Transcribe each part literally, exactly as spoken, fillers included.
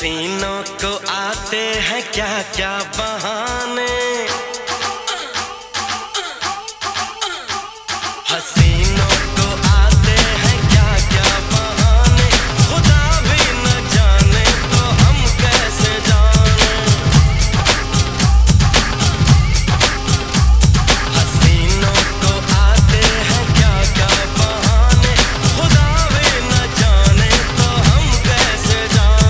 हसीनों को आते हैं क्या क्या बहाने, हसीनों को आते हैं क्या क्या बहाने, खुदा भी न जाने तो हम कैसे जाने। हसीनों को आते हैं क्या क्या बहाने, खुदा भी न जाने तो हम कैसे जाने।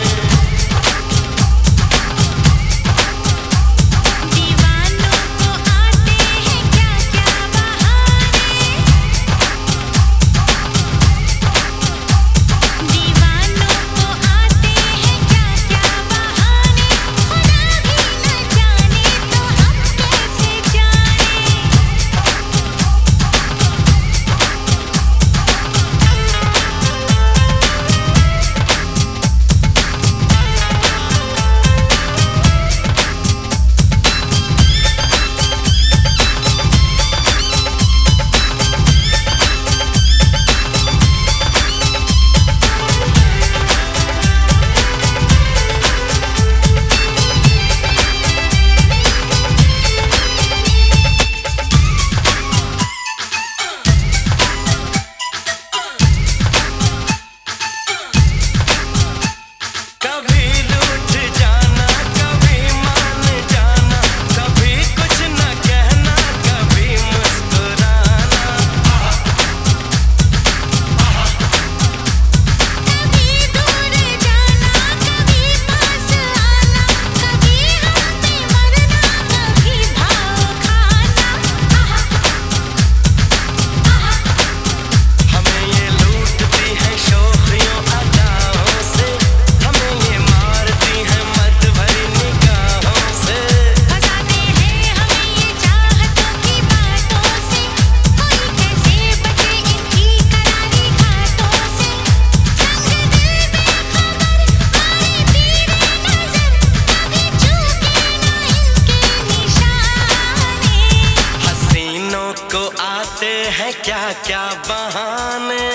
को आते हैं क्या क्या बहाने,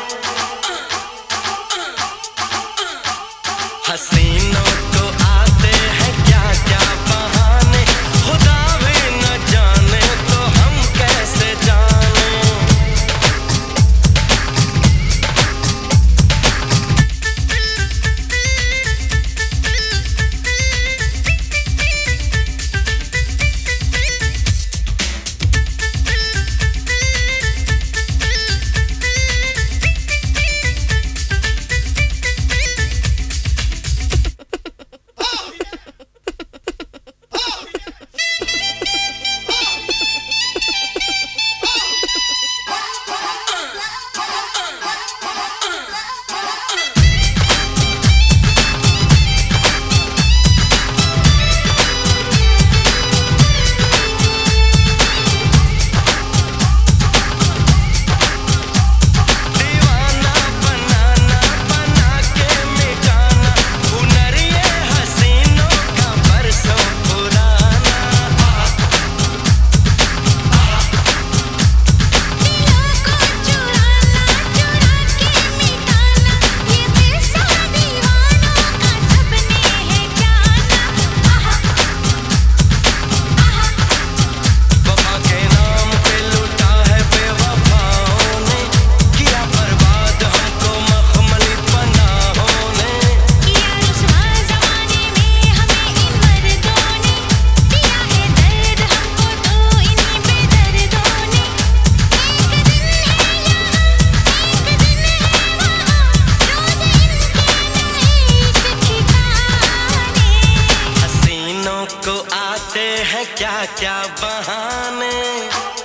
हसीनों को आते हैं क्या क्या बहाने, खुदा भी न जाने तो हम कैसे जाने। को आते हैं क्या क्या बहाने।